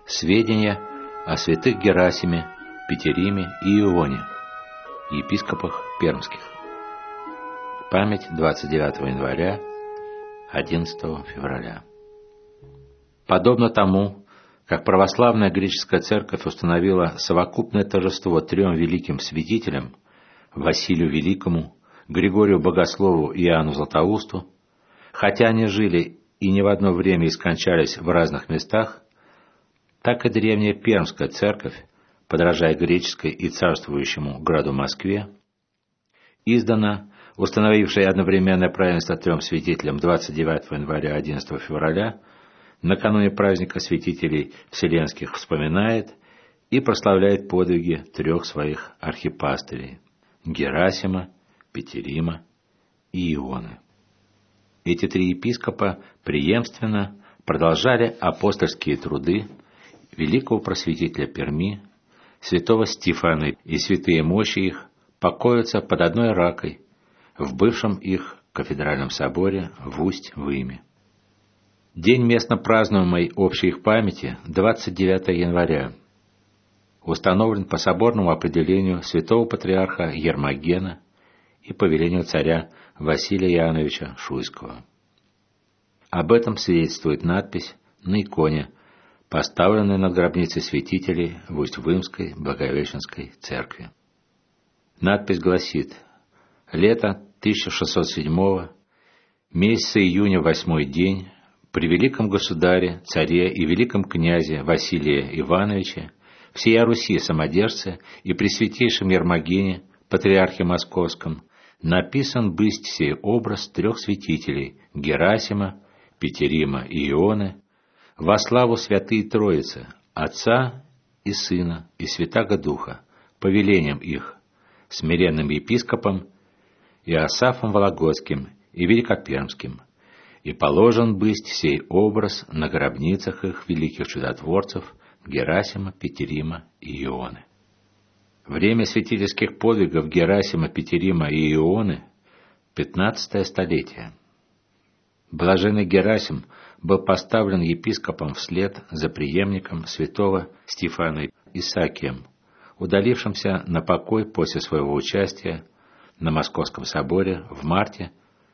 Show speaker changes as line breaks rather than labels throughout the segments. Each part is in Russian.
Сведения о святых Герасиме, Петериме и Ионе, епископах пермских. Память 29 января, 11 февраля. Подобно тому, как православная греческая церковь установила совокупное торжество трем великим святителям – Василию Великому, Григорию Богослову и Иоанну Златоусту, хотя они жили и не в одно время и скончались в разных местах, так и древняя Пермская церковь, подражая греческой и царствующему граду Москве, издана, установившая одновременное празднество трем святителям 29 января 11 февраля, накануне праздника святителей вселенских вспоминает и прославляет подвиги трех своих архипастырей – Герасима, Петерима и Ионы. Эти три епископа преемственно продолжали апостольские труды великого просветителя Перми, святого Стефана, и святые мощи их покоятся под одной ракой в бывшем их кафедральном соборе в Усть-Выме. День местно празднуемой общей их памяти, 29 января, установлен по соборному определению святого патриарха Ермогена и по велению царя Василия Иоанновича Шуйского. Об этом свидетельствует надпись на иконе, поставленной над гробницей святителей в Усть-Вымской Благовещенской церкви. Надпись гласит: «Лето 1607-го, месяца июня, 8-й день, при великом государе, царе и великом князе Василия Ивановиче, всея Руси самодержце и пресвятейшем Ермогене, патриархе Московском, написан бысть сей образ трех святителей Герасима, Петерима и Ионы, во славу Святые Троицы, Отца и Сына и Святаго Духа, повелением их, смиренным епископом Иосафом Вологодским и Великопермским, и положен бысть сей образ на гробницах их великих чудотворцев Герасима, Петерима и Ионы». Время святительских подвигов Герасима, Петерима и Ионы – 15 столетие. Блаженный Герасим был поставлен епископом вслед за преемником святого Стефана Исаакием, удалившимся на покой после своего участия на Московском соборе в марте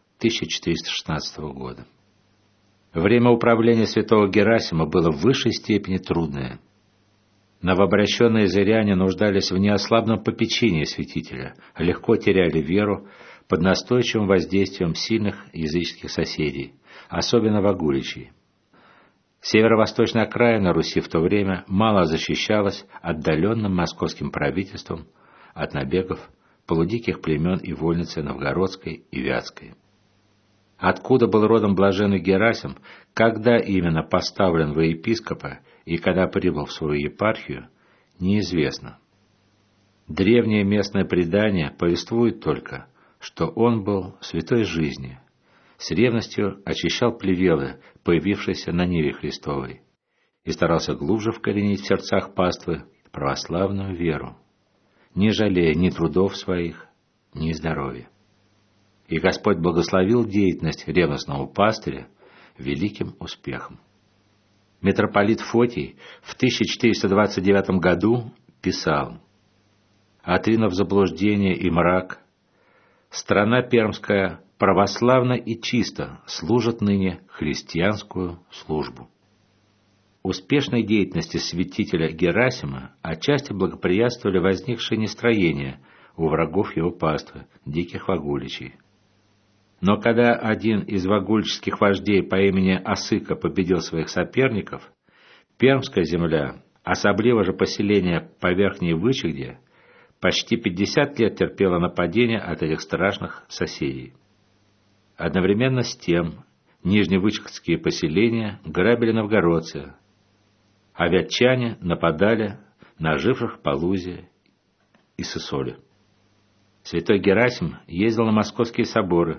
1416 года. Время управления святого Герасима было в высшей степени трудное. Новообращенные зыряне нуждались в неослабном попечении святителя, легко теряли веру под настойчивым воздействием сильных языческих соседей, особенно вагуличей. Северо-восточная окраина Руси в то время мало защищалась отдаленным московским правительством от набегов полудиких племен и вольницы Новгородской и Вятской. Откуда был родом блаженный Герасим, когда именно поставлен во епископа и когда прибыл в свою епархию, неизвестно. Древнее местное предание повествует только, что он был святой жизни, с ревностью очищал плевелы, появившиеся на ниве Христовой, и старался глубже вкоренить в сердцах паствы православную веру, не жалея ни трудов своих, ни здоровья. И Господь благословил деятельность ревностного пастыря великим успехом. Митрополит Фотий в 1429 году писал: «Отринув заблуждение и мрак, страна пермская православно и чисто служит ныне христианскую службу». Успешной деятельности святителя Герасима отчасти благоприятствовали возникшие нестроения у врагов его паствы, диких вагуличей. Но когда один из вагульческих вождей по имени Осыка победил своих соперников, пермская земля, особливо же поселение по Верхней Вычегде, почти 50 лет терпела нападения от этих страшных соседей. Одновременно с тем нижневычегдские поселения грабили новгородцы, а вятчане нападали на живших по Лузе и Сысоле. Святой Герасим ездил на московские соборы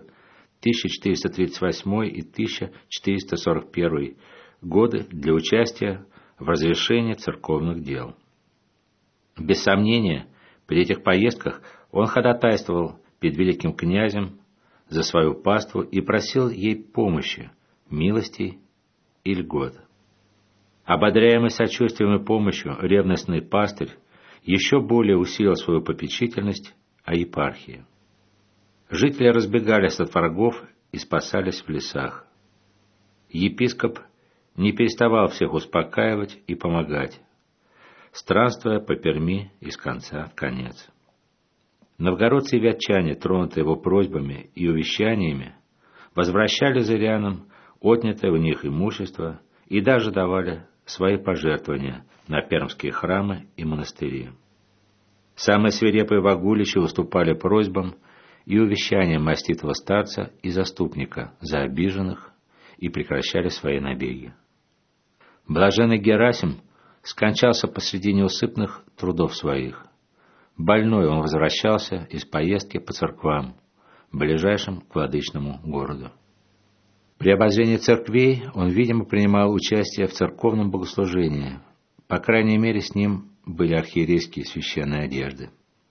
1438 и 1441 годы для участия в разрешении церковных дел. Без сомнения, при этих поездках он ходатайствовал перед великим князем за свою паству и просил ей помощи, милостей и льгот. Ободряемый сочувствием и помощью, ревностный пастырь еще более усилил свою попечительность о епархии. Жители разбегались от врагов и спасались в лесах. Епископ не переставал всех успокаивать и помогать, странствуя по Перми из конца в конец. Новгородцы и вятчане, тронутые его просьбами и увещаниями, возвращали зырянам отнятое у них имущество и даже давали свои пожертвования на пермские храмы и монастыри. Самые свирепые вагуличи уступали просьбам и увещаниям маститого старца и заступника за обиженных и прекращали свои набеги. Блаженный Герасим скончался посреди неусыпных трудов своих. Больной он возвращался из поездки по церквам, ближайшим к владычному городу. При обозрении церквей он, видимо, принимал участие в церковном богослужении. По крайней мере, с ним были архиерейские священные одежды.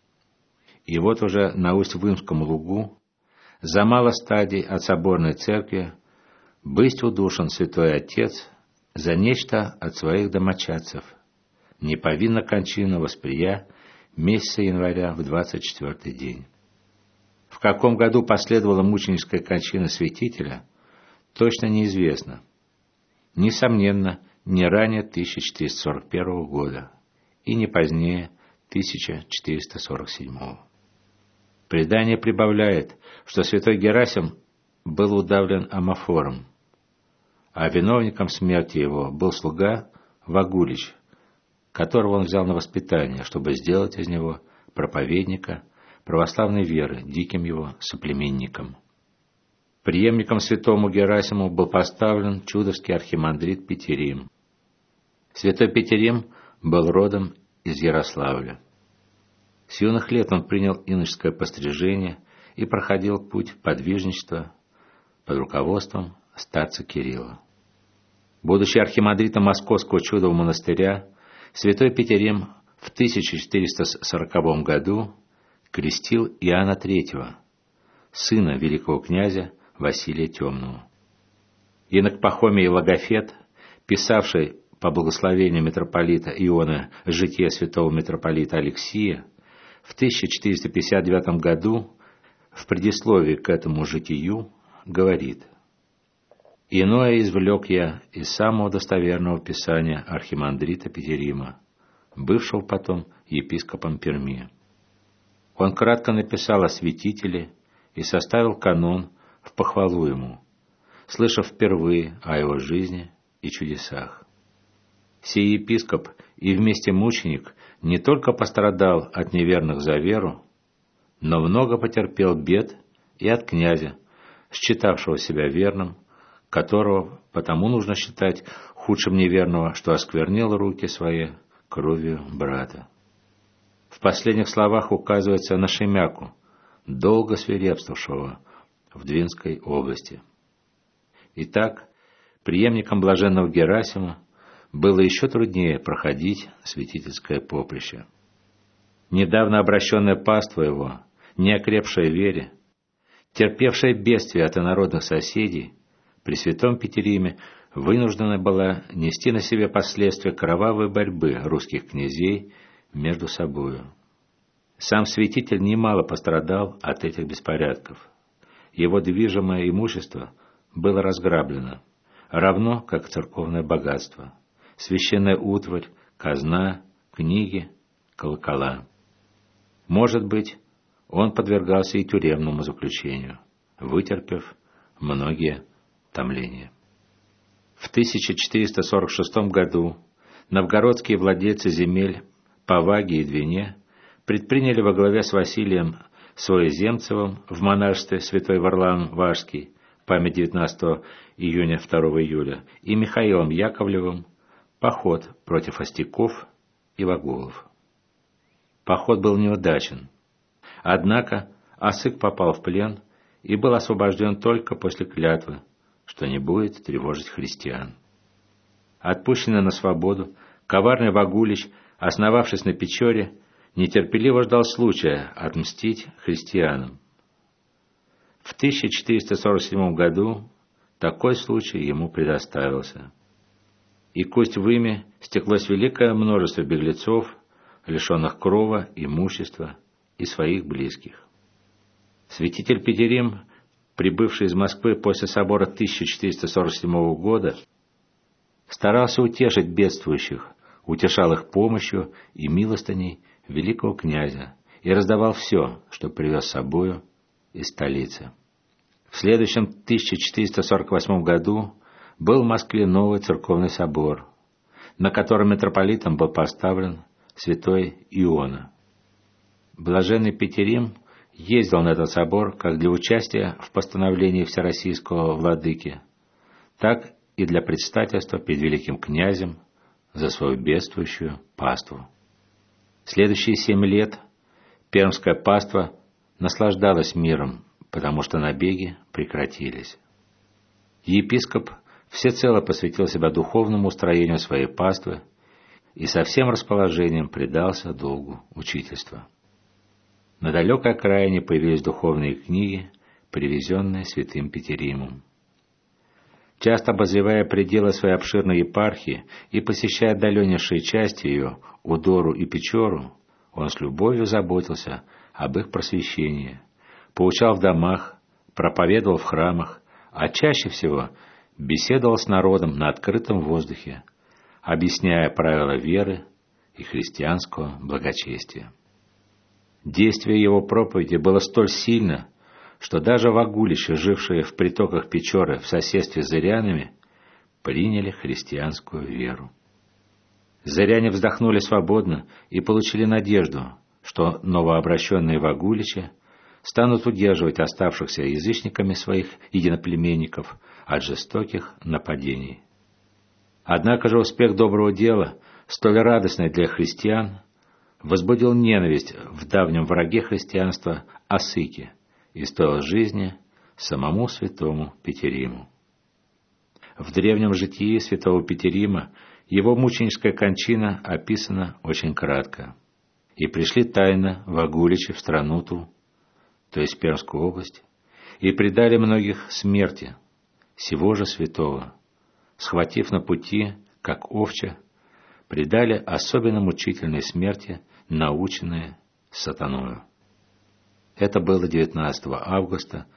И вот уже на Усть-Вымском лугу, за мало стадий от соборной церкви, бысть удушен святой отец за нечто от своих домочадцев, неповинно кончину восприя месяца января в 24-й день. В каком году последовала мученическая кончина святителя, точно неизвестно. Несомненно, не ранее 1441 года и не позднее 1447. Предание прибавляет, что святой Герасим был удавлен амофором, а виновником смерти его был слуга Вагулич, которого он взял на воспитание, чтобы сделать из него проповедника православной веры, диким его соплеменником. Преемником святому Герасиму был поставлен чудовский архимандрит Петерим. Святой Петерим был родом из Ярославля. С юных лет он принял иноческое пострижение и проходил путь подвижничества под руководством старца Кирилла. Будучи архимандритом Московского чудового монастыря, святой Петерим в 1440 году крестил Иоанна III, сына великого князя Василия Темного. Инок Пахомий Логофет, писавший по благословению митрополита Иона житие святого митрополита Алексия, в 1459 году в предисловии к этому житию говорит: «Иное извлек я из самого достоверного писания архимандрита Петерима, бывшего потом епископом Перми. Он кратко написал о святителе и составил канон в похвалу ему, слышав впервые о его жизни и чудесах. Сей епископ и вместе мученик не только пострадал от неверных за веру, но много потерпел бед и от князя, считавшего себя верным, которого потому нужно считать худшим неверного, что осквернил руки свои кровью брата». В последних словах указывается на Шемяку, долго свирепствовавшего в Двинской области. Итак, преемником блаженного Герасима было еще труднее проходить святительское поприще. Недавно обращенная паства его, не окрепшая в вере, терпевшая бедствия от инородных соседей, при святом Петериме вынуждена была нести на себе последствия кровавой борьбы русских князей между собою. Сам святитель немало пострадал от этих беспорядков. Его движимое имущество было разграблено, равно как церковное богатство, священная утварь, казна, книги, колокола. Может быть, он подвергался и тюремному заключению, вытерпев многие томления. В 1446 году новгородские владельцы земель по Ваге и Двине предприняли во главе с Василием Своеземцевым в монашестве святой Варлаам Важский, память 19 июня 2 июля, и Михаилом Яковлевым поход против остяков и ваголов. Поход был неудачен, однако Осык попал в плен и был освобожден только после клятвы, что не будет тревожить христиан. Отпущенный на свободу, коварный Вагулич, основавшись на Печоре, нетерпеливо ждал случая отмстить христианам. В 1447 году такой случай ему предоставился. и кость выми стеклось великое множество беглецов, лишенных крова, имущества и своих близких. Святитель Петерим, прибывший из Москвы после собора 1447 года, старался утешить бедствующих, утешал их помощью и милостыней великого князя и раздавал все, что привез с собою из столицы. В следующем 1448 году был в Москве новый церковный собор, на котором митрополитом был поставлен святой Иона. Блаженный Петерим ездил на этот собор как для участия в постановлении всероссийского владыки, так и для предстательства перед великим князем за свою бедствующую паству. Следующие 7 лет пермская паства наслаждалась миром, потому что набеги прекратились. Епископ всецело посвятил себя духовному устроению своей паствы и со всем расположением предался долгу учительства. На далекой окраине появились духовные книги, привезенные святым Петеримом. Часто обозревая пределы своей обширной епархии и посещая отдаленнейшие части ее, Удору и Печору, он с любовью заботился об их просвещении, поучал в домах, проповедовал в храмах, а чаще всего беседовал с народом на открытом воздухе, объясняя правила веры и христианского благочестия. Действие его проповеди было столь сильно, что даже вагуличи, жившие в притоках Печоры в соседстве с зырянами, приняли христианскую веру. Зыряне вздохнули свободно и получили надежду, что новообращенные вагуличи станут удерживать оставшихся язычниками своих единоплеменников от жестоких нападений. Однако же успех доброго дела, столь радостный для христиан, возбудил ненависть в давнем враге христианства Осыке и стоил жизни самому святому Петериму. В древнем житии святого Петерима его мученическая кончина описана очень кратко. «И пришли тайно вагуличи в страну ту, то есть Пермскую область, и предали многих смерти, сего же святого, схватив на пути, как овча, предали особенно мучительной смерти, наученные сатаною». Это было 19 августа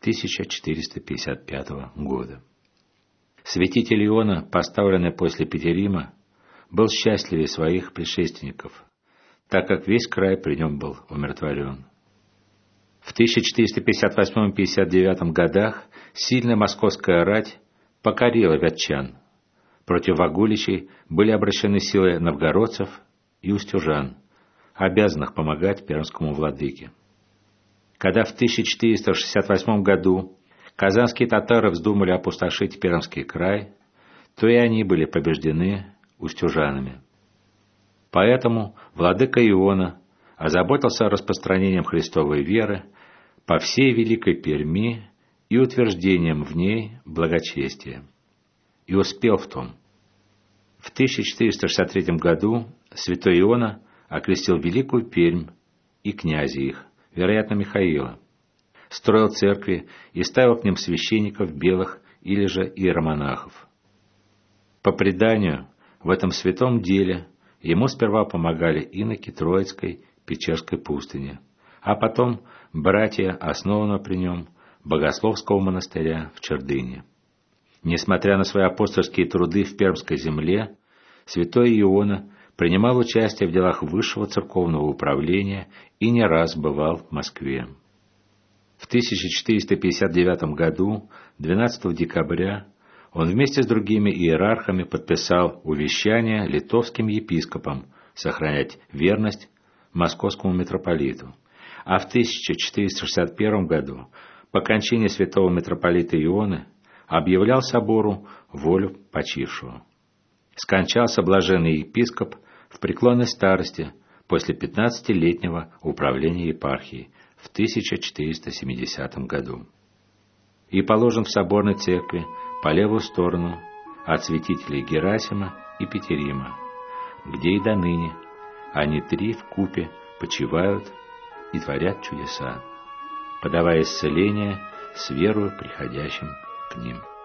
1455 года. Святитель Иона, поставленный после Петерима, был счастливее своих предшественников, так как весь край при нем был умиротворен. В 1458-59 годах сильная московская рать покорила вятчан. Против вагуличей были обращены силы новгородцев и устюжан, обязанных помогать пермскому владыке. Когда в 1468 году казанские татары вздумали опустошить Пермский край, то и они были побеждены устюжанами. Поэтому владыка Иона озаботился распространением христовой веры по всей Великой Перми и утверждением в ней благочестия. И успел в том. В 1463 году святой Иона окрестил Великую Пермь и князя их, вероятно, Михаила, строил церкви и ставил к ним священников белых или же иеромонахов. По преданию, в этом святом деле ему сперва помогали иноки Троицкой Печерской пустыни, а потом братья основанного при нем Богословского монастыря в Чердыне. Несмотря на свои апостольские труды в Пермской земле, святой Иона принимал участие в делах высшего церковного управления и не раз бывал в Москве. В 1459 году, 12 декабря, он вместе с другими иерархами подписал увещание литовским епископам сохранять верность московскому митрополиту, а в 1461 году, по кончине святого митрополита Ионы, объявлял собору волю почившего. Скончался блаженный епископ в преклонной старости после 15-летнего управления епархией в 1470 году и положен в соборной церкви по левую сторону от святителей Герасима и Петерима, где и доныне они три вкупе почивают и творят чудеса, подавая исцеление с верою приходящим к ним.